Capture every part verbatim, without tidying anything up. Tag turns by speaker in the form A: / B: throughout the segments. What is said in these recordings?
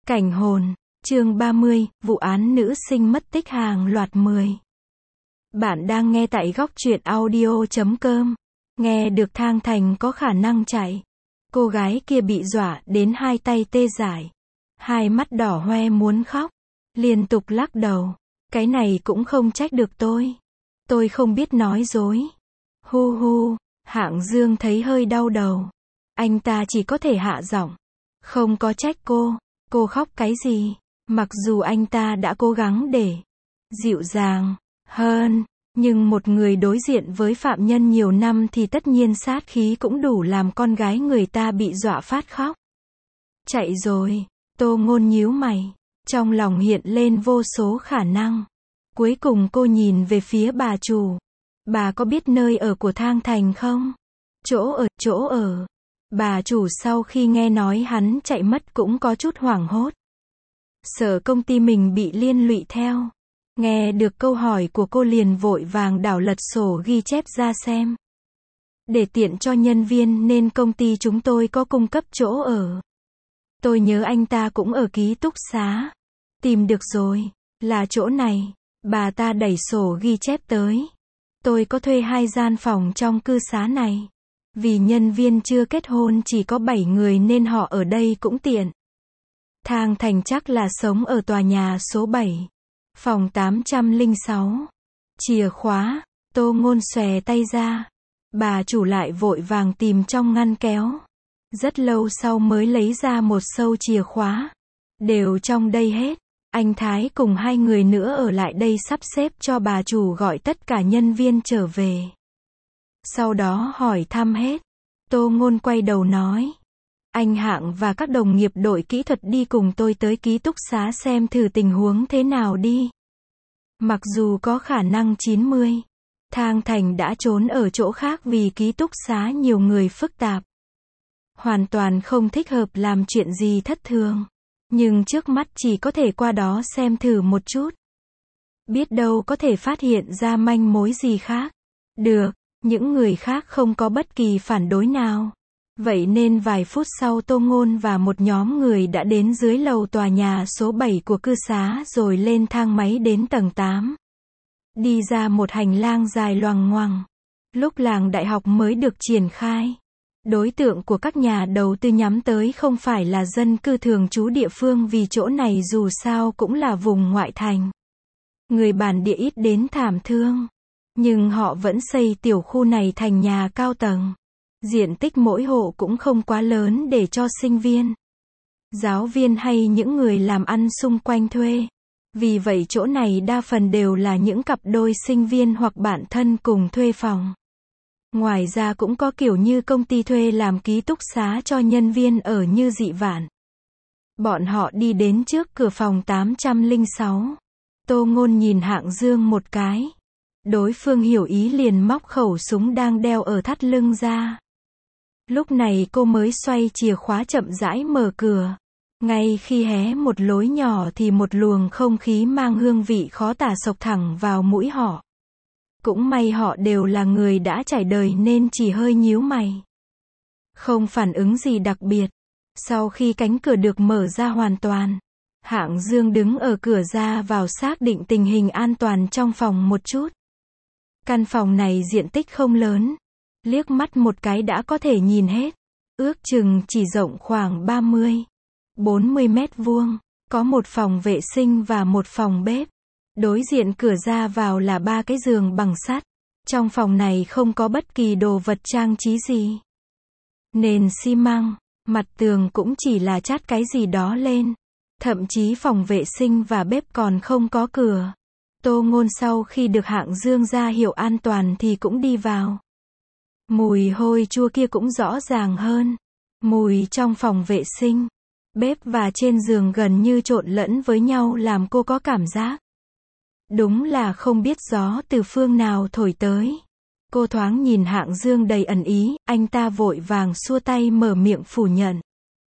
A: Cảnh hồn, chương ba mươi, vụ án nữ sinh mất tích hàng loạt mười. Bạn đang nghe tại góc truyện audio chấm com. Nghe được Thang Thành có khả năng chạy. Cô gái kia bị dọa đến hai tay tê dại. Hai mắt đỏ hoe muốn khóc. Liên tục lắc đầu. Cái này cũng không trách được tôi. Tôi không biết nói dối. Hu hu, Hạng Dương thấy hơi đau đầu. Anh ta chỉ có thể hạ giọng. Không có trách cô. Cô khóc cái gì? Mặc dù anh ta đã cố gắng để dịu dàng hơn, nhưng một người đối diện với phạm nhân nhiều năm thì tất nhiên sát khí cũng đủ làm con gái người ta bị dọa phát khóc. Chạy rồi, Tô Ngôn nhíu mày, trong lòng hiện lên vô số khả năng. Cuối cùng cô nhìn về phía bà chủ. Bà có biết nơi ở của Thang Thành không? Chỗ ở, chỗ ở. Bà chủ sau khi nghe nói hắn chạy mất cũng có chút hoảng hốt. Sợ công ty mình bị liên lụy theo. Nghe được câu hỏi của cô liền vội vàng đảo lật sổ ghi chép ra xem. Để tiện cho nhân viên nên công ty chúng tôi có cung cấp chỗ ở. Tôi nhớ anh ta cũng ở ký túc xá. Tìm được rồi, là chỗ này. Bà ta đẩy sổ ghi chép tới. Tôi có thuê hai gian phòng trong cư xá này. Vì nhân viên chưa kết hôn chỉ có bảy người nên họ ở đây cũng tiện. Thang Thành chắc là sống ở tòa nhà số bảy. Phòng tám trăm lẻ sáu. Chìa khóa, Tô Ngôn xòe tay ra. Bà chủ lại vội vàng tìm trong ngăn kéo. Rất lâu sau mới lấy ra một sâu chìa khóa. Đều trong đây hết. Anh Thái cùng hai người nữa ở lại đây sắp xếp cho bà chủ gọi tất cả nhân viên trở về. Sau đó hỏi thăm hết. Tô Ngôn quay đầu nói. Anh Hạng và các đồng nghiệp đội kỹ thuật đi cùng tôi tới ký túc xá xem thử tình huống thế nào đi. Mặc dù có khả năng chín mươi. Thang Thành đã trốn ở chỗ khác vì ký túc xá nhiều người phức tạp. Hoàn toàn không thích hợp làm chuyện gì thất thường. Nhưng trước mắt chỉ có thể qua đó xem thử một chút. Biết đâu có thể phát hiện ra manh mối gì khác. Được. Những người khác không có bất kỳ phản đối nào. Vậy nên vài phút sau Tô Ngôn và một nhóm người đã đến dưới lầu tòa nhà số bảy của cư xá rồi lên thang máy đến tầng tám. Đi ra một hành lang dài loằng ngoằng. Lúc làng đại học mới được triển khai. Đối tượng của các nhà đầu tư nhắm tới không phải là dân cư thường trú địa phương vì chỗ này dù sao cũng là vùng ngoại thành. Người bản địa ít đến thảm thương. Nhưng họ vẫn xây tiểu khu này thành nhà cao tầng. Diện tích mỗi hộ cũng không quá lớn để cho sinh viên, giáo viên hay những người làm ăn xung quanh thuê. Vì vậy chỗ này đa phần đều là những cặp đôi sinh viên hoặc bạn thân cùng thuê phòng. Ngoài ra cũng có kiểu như công ty thuê làm ký túc xá cho nhân viên ở như Dị Vạn. Bọn họ đi đến trước cửa phòng tám trăm lẻ sáu. Tô Ngôn nhìn Hạng Dương một cái. Đối phương hiểu ý liền móc khẩu súng đang đeo ở thắt lưng ra. Lúc này cô mới xoay chìa khóa chậm rãi mở cửa. Ngay khi hé một lối nhỏ thì một luồng không khí mang hương vị khó tả xộc thẳng vào mũi họ. Cũng may họ đều là người đã trải đời nên chỉ hơi nhíu mày. Không phản ứng gì đặc biệt. Sau khi cánh cửa được mở ra hoàn toàn, Hạng Dương đứng ở cửa ra vào xác định tình hình an toàn trong phòng một chút. Căn phòng này diện tích không lớn. Liếc mắt một cái đã có thể nhìn hết. Ước chừng chỉ rộng khoảng ba mươi, bốn mươi mét vuông. Có một phòng vệ sinh và một phòng bếp. Đối diện cửa ra vào là ba cái giường bằng sắt. Trong phòng này không có bất kỳ đồ vật trang trí gì. Nền xi măng, mặt tường cũng chỉ là chát cái gì đó lên. Thậm chí phòng vệ sinh và bếp còn không có cửa. Tô Ngôn sau khi được Hạng Dương ra hiệu an toàn thì cũng đi vào. Mùi hôi chua kia cũng rõ ràng hơn. Mùi trong phòng vệ sinh, bếp và trên giường gần như trộn lẫn với nhau làm cô có cảm giác. Đúng là không biết gió từ phương nào thổi tới. Cô thoáng nhìn Hạng Dương đầy ẩn ý, anh ta vội vàng xua tay mở miệng phủ nhận.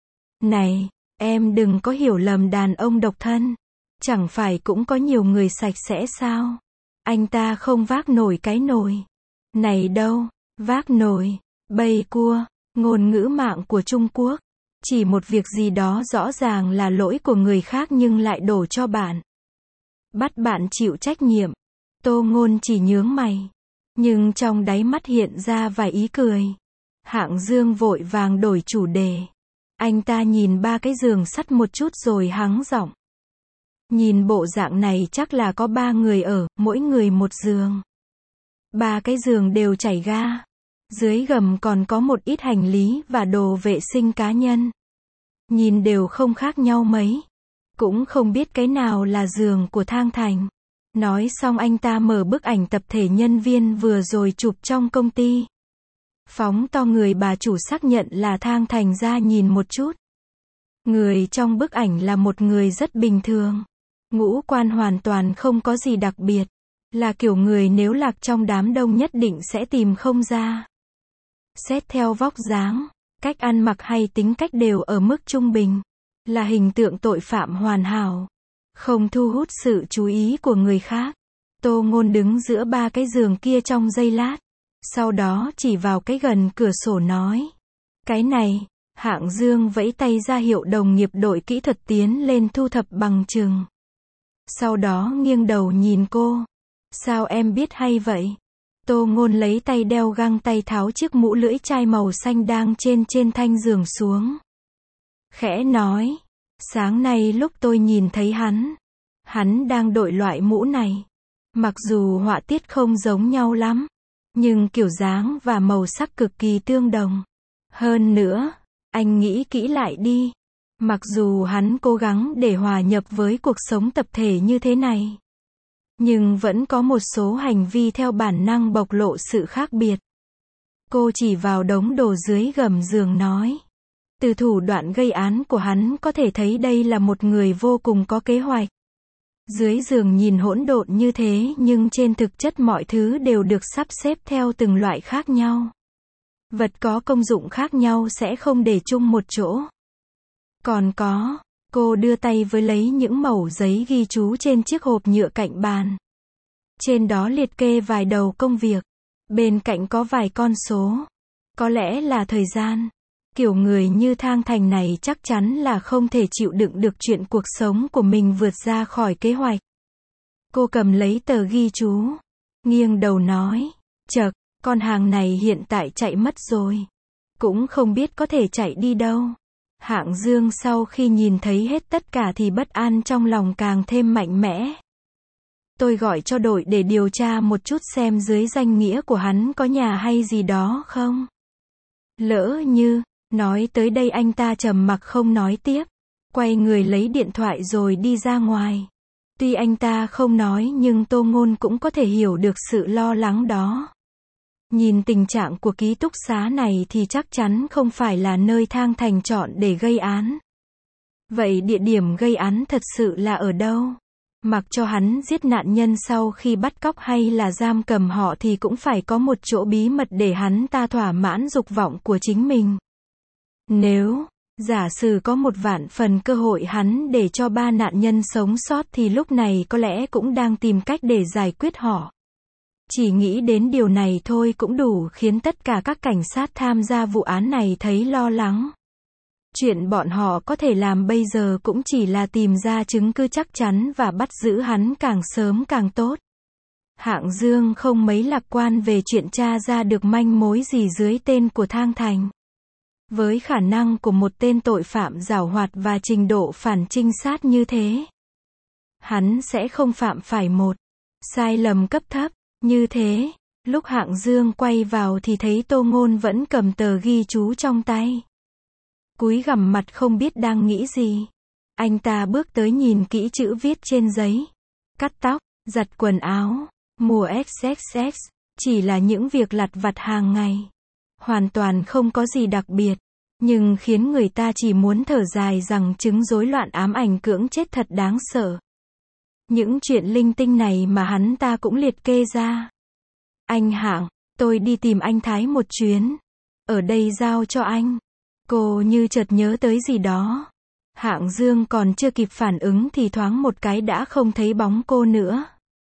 A: Này, em đừng có hiểu lầm đàn ông độc thân. Chẳng phải cũng có nhiều người sạch sẽ sao? Anh ta không vác nổi cái nồi này đâu. Vác nồi, bầy cua, ngôn ngữ mạng của Trung Quốc. Chỉ một việc gì đó rõ ràng là lỗi của người khác nhưng lại đổ cho bạn. Bắt bạn chịu trách nhiệm. Tô Ngôn chỉ nhướng mày. Nhưng trong đáy mắt hiện ra vài ý cười. Hạng Dương vội vàng đổi chủ đề. Anh ta nhìn ba cái giường sắt một chút rồi hắng giọng. Nhìn bộ dạng này chắc là có ba người ở, mỗi người một giường. Ba cái giường đều chảy ga. Dưới gầm còn có một ít hành lý và đồ vệ sinh cá nhân. Nhìn đều không khác nhau mấy. Cũng không biết cái nào là giường của Thang Thành. Nói xong anh ta mở bức ảnh tập thể nhân viên vừa rồi chụp trong công ty. Phóng to người bà chủ xác nhận là Thang Thành ra nhìn một chút. Người trong bức ảnh là một người rất bình thường. Ngũ quan hoàn toàn không có gì đặc biệt. Là kiểu người nếu lạc trong đám đông nhất định sẽ tìm không ra. Xét theo vóc dáng, cách ăn mặc hay tính cách đều ở mức trung bình. Là hình tượng tội phạm hoàn hảo. Không thu hút sự chú ý của người khác. Tô Ngôn đứng giữa ba cái giường kia trong giây lát. Sau đó chỉ vào cái gần cửa sổ nói. Cái này, Hạng Dương vẫy tay ra hiệu đồng nghiệp đội kỹ thuật tiến lên thu thập bằng chứng. Sau đó nghiêng đầu nhìn cô. Sao em biết hay vậy? Tô Ngôn lấy tay đeo găng tay tháo chiếc mũ lưỡi chai màu xanh đang trên trên thanh giường xuống. Khẽ nói. Sáng nay lúc tôi nhìn thấy hắn. Hắn đang đội loại mũ này. Mặc dù họa tiết không giống nhau lắm. Nhưng kiểu dáng và màu sắc cực kỳ tương đồng. Hơn nữa, anh nghĩ kỹ lại đi. Mặc dù hắn cố gắng để hòa nhập với cuộc sống tập thể như thế này. Nhưng vẫn có một số hành vi theo bản năng bộc lộ sự khác biệt. Cô chỉ vào đống đồ dưới gầm giường nói. Từ thủ đoạn gây án của hắn có thể thấy đây là một người vô cùng có kế hoạch. Dưới giường nhìn hỗn độn như thế nhưng trên thực chất mọi thứ đều được sắp xếp theo từng loại khác nhau. Vật có công dụng khác nhau sẽ không để chung một chỗ. Còn có, cô đưa tay với lấy những mẩu giấy ghi chú trên chiếc hộp nhựa cạnh bàn. Trên đó liệt kê vài đầu công việc. Bên cạnh có vài con số. Có lẽ là thời gian. Kiểu người như Thang Thành này chắc chắn là không thể chịu đựng được chuyện cuộc sống của mình vượt ra khỏi kế hoạch. Cô cầm lấy tờ ghi chú. Nghiêng đầu nói. Chậc, con hàng này hiện tại chạy mất rồi. Cũng không biết có thể chạy đi đâu. Hạng Dương sau khi nhìn thấy hết tất cả thì bất an trong lòng càng thêm mạnh mẽ. Tôi gọi cho đội để điều tra một chút xem dưới danh nghĩa của hắn có nhà hay gì đó không. Lỡ như, nói tới đây anh ta trầm mặc không nói tiếp. Quay người lấy điện thoại rồi đi ra ngoài. Tuy anh ta không nói nhưng Tô Ngôn cũng có thể hiểu được sự lo lắng đó. Nhìn tình trạng của ký túc xá này thì chắc chắn không phải là nơi Thang Thành chọn để gây án. Vậy địa điểm gây án thật sự là ở đâu? Mặc cho hắn giết nạn nhân sau khi bắt cóc hay là giam cầm họ thì cũng phải có một chỗ bí mật để hắn ta thỏa mãn dục vọng của chính mình. Nếu, giả sử có một vạn phần cơ hội hắn để cho ba nạn nhân sống sót thì lúc này có lẽ cũng đang tìm cách để giải quyết họ. Chỉ nghĩ đến điều này thôi cũng đủ khiến tất cả các cảnh sát tham gia vụ án này thấy lo lắng. Chuyện bọn họ có thể làm bây giờ cũng chỉ là tìm ra chứng cứ chắc chắn và bắt giữ hắn càng sớm càng tốt. Hạng Dương không mấy lạc quan về chuyện tra ra được manh mối gì dưới tên của Thang Thành. Với khả năng của một tên tội phạm giảo hoạt và trình độ phản trinh sát như thế, hắn sẽ không phạm phải một sai lầm cấp thấp. Như thế, lúc Hạng Dương quay vào thì thấy Tô Ngôn vẫn cầm tờ ghi chú trong tay. Cúi gằm mặt không biết đang nghĩ gì. Anh ta bước tới nhìn kỹ chữ viết trên giấy. Cắt tóc, giặt quần áo, mua ích ích ích, chỉ là những việc lặt vặt hàng ngày. Hoàn toàn không có gì đặc biệt, nhưng khiến người ta chỉ muốn thở dài rằng chứng rối loạn ám ảnh cưỡng chết thật đáng sợ. Những chuyện linh tinh này mà hắn ta cũng liệt kê ra. Anh Hạng, tôi đi tìm anh Thái một chuyến. Ở đây giao cho anh. Cô như chợt nhớ tới gì đó. Hạng Dương còn chưa kịp phản ứng thì thoáng một cái đã không thấy bóng cô nữa.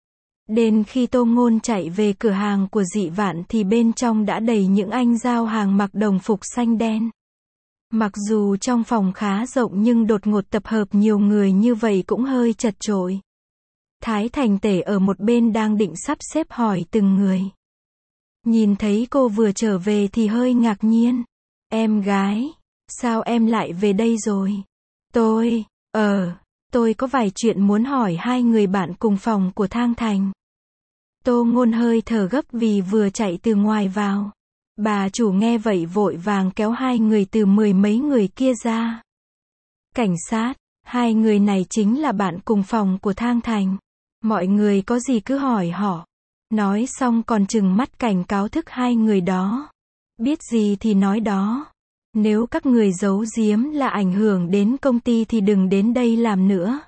A: Đến khi Tô Ngôn chạy về cửa hàng của Dị Vạn thì bên trong đã đầy những anh giao hàng mặc đồng phục xanh đen. Mặc dù trong phòng khá rộng nhưng đột ngột tập hợp nhiều người như vậy cũng hơi chật chội. Thái Thành Tể ở một bên đang định sắp xếp hỏi từng người. Nhìn thấy cô vừa trở về thì hơi ngạc nhiên. Em gái, sao em lại về đây rồi? Tôi, ờ, tôi có vài chuyện muốn hỏi hai người bạn cùng phòng của Thang Thành. Tô Ngôn hơi thở gấp vì vừa chạy từ ngoài vào. Bà chủ nghe vậy vội vàng kéo hai người từ mười mấy người kia ra. Cảnh sát, hai người này chính là bạn cùng phòng của Thang Thành. Mọi người có gì cứ hỏi họ. Nói xong còn trừng mắt cảnh cáo thức hai người đó. Biết gì thì nói đó. Nếu các người giấu giếm là ảnh hưởng đến công ty thì đừng đến đây làm nữa.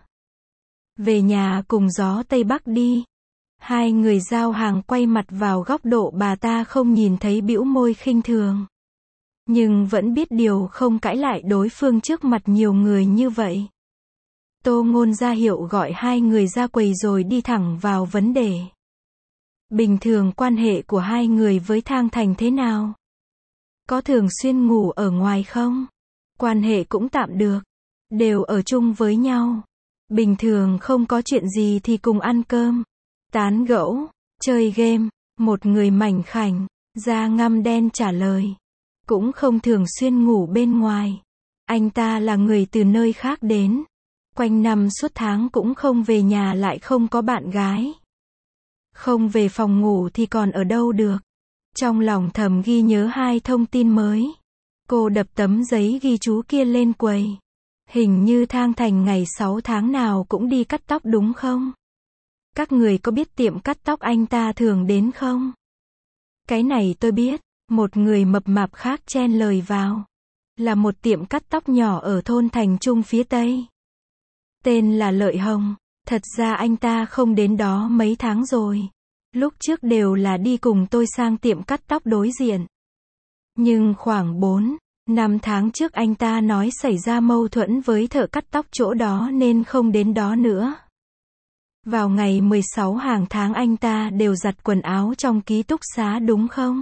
A: Về nhà cùng gió Tây Bắc đi. Hai người giao hàng quay mặt vào góc độ bà ta không nhìn thấy bĩu môi khinh thường. Nhưng vẫn biết điều không cãi lại đối phương trước mặt nhiều người như vậy. Tô Ngôn ra hiệu gọi hai người ra quầy rồi đi thẳng vào vấn đề. Bình thường quan hệ của hai người với Thang Thành thế nào? Có thường xuyên ngủ ở ngoài không? Quan hệ cũng tạm được. Đều ở chung với nhau. Bình thường không có chuyện gì thì cùng ăn cơm, tán gẫu, chơi game. Một người mảnh khảnh, da ngăm đen trả lời. Cũng không thường xuyên ngủ bên ngoài. Anh ta là người từ nơi khác đến. Quanh năm suốt tháng cũng không về nhà lại không có bạn gái. Không về phòng ngủ thì còn ở đâu được. Trong lòng thầm ghi nhớ hai thông tin mới. Cô đập tấm giấy ghi chú kia lên quầy. Hình như Thang Thành ngày sáu tháng nào cũng đi cắt tóc đúng không? Các người có biết tiệm cắt tóc anh ta thường đến không? Cái này tôi biết. Một người mập mạp khác chen lời vào. Là một tiệm cắt tóc nhỏ ở thôn Thành Trung phía Tây. Tên là Lợi Hồng. Thật ra anh ta không đến đó mấy tháng rồi. Lúc trước đều là đi cùng tôi sang tiệm cắt tóc đối diện. Nhưng khoảng bốn, năm tháng trước anh ta nói xảy ra mâu thuẫn với thợ cắt tóc chỗ đó nên không đến đó nữa. Vào ngày mười sáu hàng tháng anh ta đều giặt quần áo trong ký túc xá đúng không?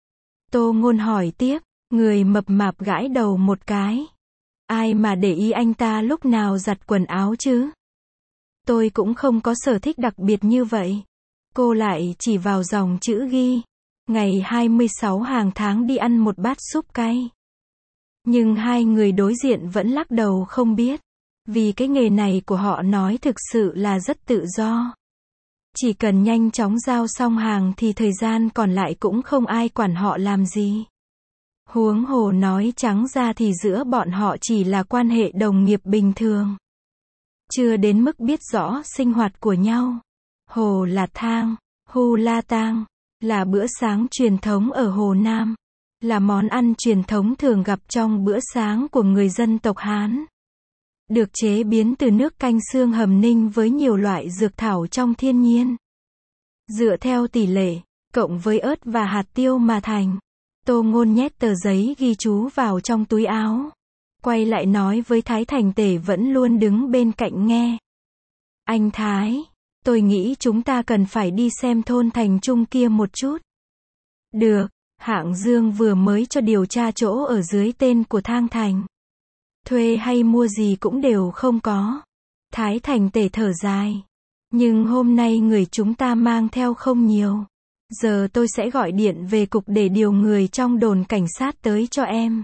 A: Tô Ngôn hỏi tiếp, người mập mạp gãi đầu một cái. Ai mà để ý anh ta lúc nào giặt quần áo chứ? Tôi cũng không có sở thích đặc biệt như vậy. Cô lại chỉ vào dòng chữ ghi. Ngày hai mươi sáu hàng tháng đi ăn một bát súp cay. Nhưng hai người đối diện vẫn lắc đầu không biết. Vì cái nghề này của họ nói thực sự là rất tự do. Chỉ cần nhanh chóng giao xong hàng thì thời gian còn lại cũng không ai quản họ làm gì. Huống hồ nói trắng ra thì giữa bọn họ chỉ là quan hệ đồng nghiệp bình thường. Chưa đến mức biết rõ sinh hoạt của nhau. Hồ là thang, hu la tang, là bữa sáng truyền thống ở Hồ Nam. Là món ăn truyền thống thường gặp trong bữa sáng của người dân tộc Hán. Được chế biến từ nước canh xương hầm ninh với nhiều loại dược thảo trong thiên nhiên. Dựa theo tỷ lệ, cộng với ớt và hạt tiêu mà thành. Tô Ngôn nhét tờ giấy ghi chú vào trong túi áo. Quay lại nói với Thái Thành Tể vẫn luôn đứng bên cạnh nghe. Anh Thái, tôi nghĩ chúng ta cần phải đi xem thôn Thành Trung kia một chút. Được, Hạng Dương vừa mới cho điều tra chỗ ở dưới tên của Thang Thành. Thuê hay mua gì cũng đều không có. Thái Thành Tể thở dài. Nhưng hôm nay người chúng ta mang theo không nhiều. Giờ tôi sẽ gọi điện về cục để điều người trong đồn cảnh sát tới cho em.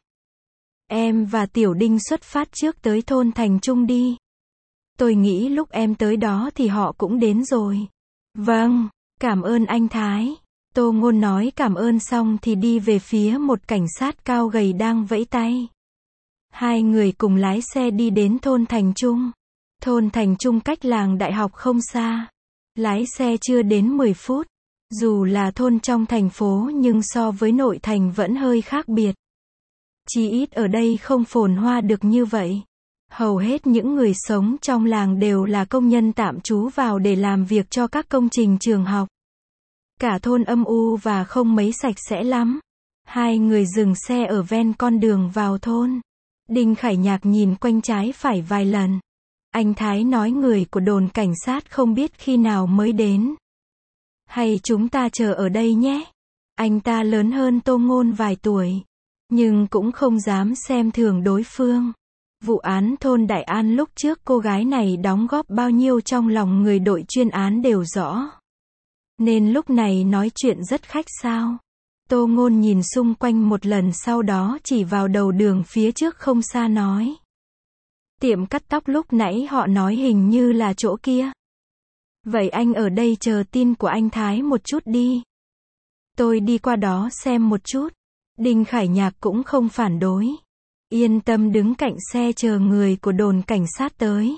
A: Em và Tiểu Đinh xuất phát trước tới thôn Thành Trung đi. Tôi nghĩ lúc em tới đó thì họ cũng đến rồi. Vâng, cảm ơn anh Thái. Tô Ngôn nói cảm ơn xong thì đi về phía một cảnh sát cao gầy đang vẫy tay. Hai người cùng lái xe đi đến thôn Thành Trung. Thôn Thành Trung cách làng đại học không xa. Lái xe chưa đến mười phút. Dù là thôn trong thành phố nhưng so với nội thành vẫn hơi khác biệt. Chỉ ít ở đây không phồn hoa được như vậy. Hầu hết những người sống trong làng đều là công nhân tạm trú vào để làm việc cho các công trình trường học. Cả thôn âm u và không mấy sạch sẽ lắm. Hai người dừng xe ở ven con đường vào thôn. Đinh Khải Nhạc nhìn quanh trái phải vài lần. Anh Thái nói người của đồn cảnh sát không biết khi nào mới đến. Hay chúng ta chờ ở đây nhé. Anh ta lớn hơn Tô Ngôn vài tuổi. nhưng cũng không dám xem thường đối phương. Vụ án thôn Đại An lúc trước cô gái này đóng góp bao nhiêu trong lòng người đội chuyên án đều rõ. Nên lúc này nói chuyện rất khách sáo. Tô Ngôn nhìn xung quanh một lần sau đó chỉ vào đầu đường phía trước không xa nói. Tiệm cắt tóc lúc nãy họ nói hình như là chỗ kia. Vậy anh ở đây chờ tin của anh Thái một chút đi. Tôi đi qua đó xem một chút. Đinh Khải Nhạc cũng không phản đối. Yên tâm đứng cạnh xe chờ người của đồn cảnh sát tới.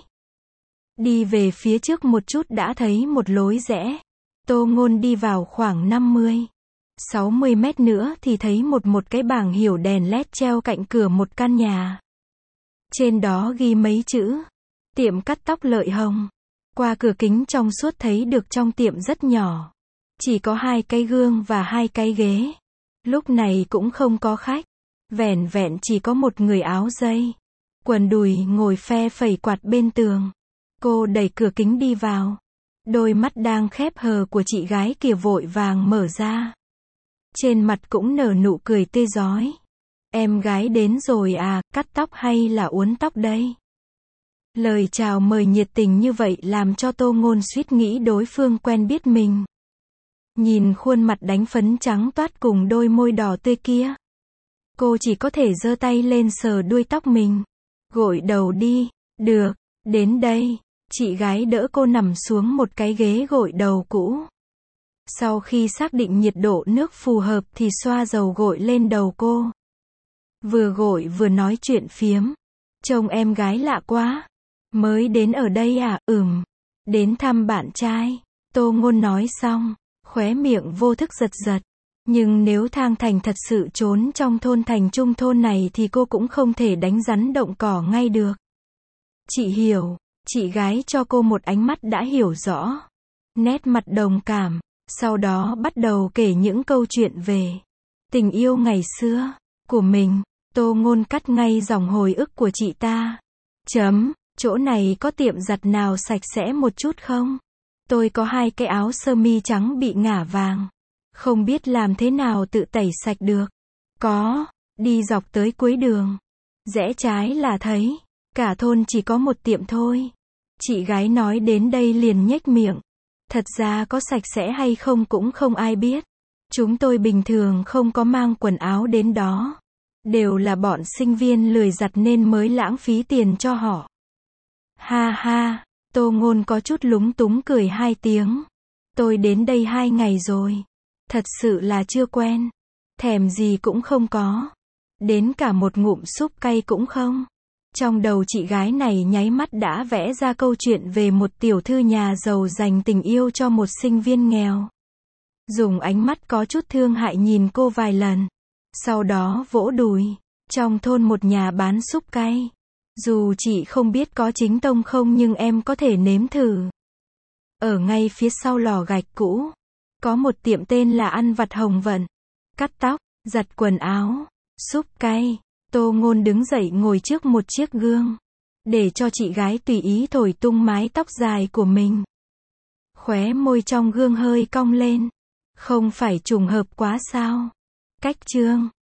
A: Đi về phía trước một chút đã thấy một lối rẽ. Tô Ngôn đi vào khoảng năm mươi, sáu mươi mét nữa thì thấy một một cái bảng hiệu đèn led treo cạnh cửa một căn nhà. Trên đó ghi mấy chữ. Tiệm cắt tóc Lợi Hồng. Qua cửa kính trong suốt thấy được trong tiệm rất nhỏ. Chỉ có hai cái gương và hai cái ghế. Lúc này cũng không có khách. Vẻn vẹn chỉ có một người áo dây. Quần đùi ngồi phe phẩy quạt bên tường. Cô đẩy cửa kính đi vào. Đôi mắt đang khép hờ của chị gái kia vội vàng mở ra. Trên mặt cũng nở nụ cười tươi rói. Em gái đến rồi à, cắt tóc hay là uốn tóc đây? Lời chào mời nhiệt tình như vậy làm cho Tô Ngôn suýt nghĩ đối phương quen biết mình. Nhìn khuôn mặt đánh phấn trắng toát cùng đôi môi đỏ tươi kia. Cô chỉ có thể giơ tay lên sờ đuôi tóc mình. Gội đầu đi, được, đến đây. Chị gái đỡ cô nằm xuống một cái ghế gội đầu cũ. Sau khi xác định nhiệt độ nước phù hợp thì xoa dầu gội lên đầu cô. Vừa gội vừa nói chuyện phiếm. Trông em gái lạ quá. Mới đến ở đây à? Ừm. Đến thăm bạn trai. Tô Ngôn nói xong, khóe miệng vô thức giật giật. Nhưng nếu Thang Thành thật sự trốn trong thôn Thành Trung thôn này thì cô cũng không thể đánh rắn động cỏ ngay được. Chị hiểu. Chị gái cho cô một ánh mắt đã hiểu rõ. Nét mặt đồng cảm. Sau đó bắt đầu kể những câu chuyện về tình yêu ngày xưa của mình. Tô Ngôn cắt ngay dòng hồi ức của chị ta. Chấm, chỗ này có tiệm giặt nào sạch sẽ một chút không? Tôi có hai cái áo sơ mi trắng bị ngả vàng. Không biết làm thế nào tự tẩy sạch được. Có, đi dọc tới cuối đường. Rẽ trái là thấy. Cả thôn chỉ có một tiệm thôi. Chị gái nói đến đây liền nhếch miệng. Thật ra có sạch sẽ hay không cũng không ai biết. Chúng tôi bình thường không có mang quần áo đến đó. Đều là bọn sinh viên lười giặt nên mới lãng phí tiền cho họ. Ha ha, Tô Ngôn có chút lúng túng cười hai tiếng. Tôi đến đây hai ngày rồi. Thật sự là chưa quen. Thèm gì cũng không có. Đến cả một ngụm súp cay cũng không. Trong đầu chị gái này nháy mắt đã vẽ ra câu chuyện về một tiểu thư nhà giàu dành tình yêu cho một sinh viên nghèo. Dùng ánh mắt có chút thương hại nhìn cô vài lần. Sau đó vỗ đùi. Trong thôn một nhà bán súp cay. Dù chị không biết có chính tông không nhưng em có thể nếm thử. Ở ngay phía sau lò gạch cũ. Có một tiệm tên là Ăn Vặt Hồng Vận. Cắt tóc, giặt quần áo, súp cay. Tô Ngôn đứng dậy ngồi trước một chiếc gương. Để cho chị gái tùy ý thổi tung mái tóc dài của mình. Khóe môi trong gương hơi cong lên. Không phải trùng hợp quá sao? Cách chương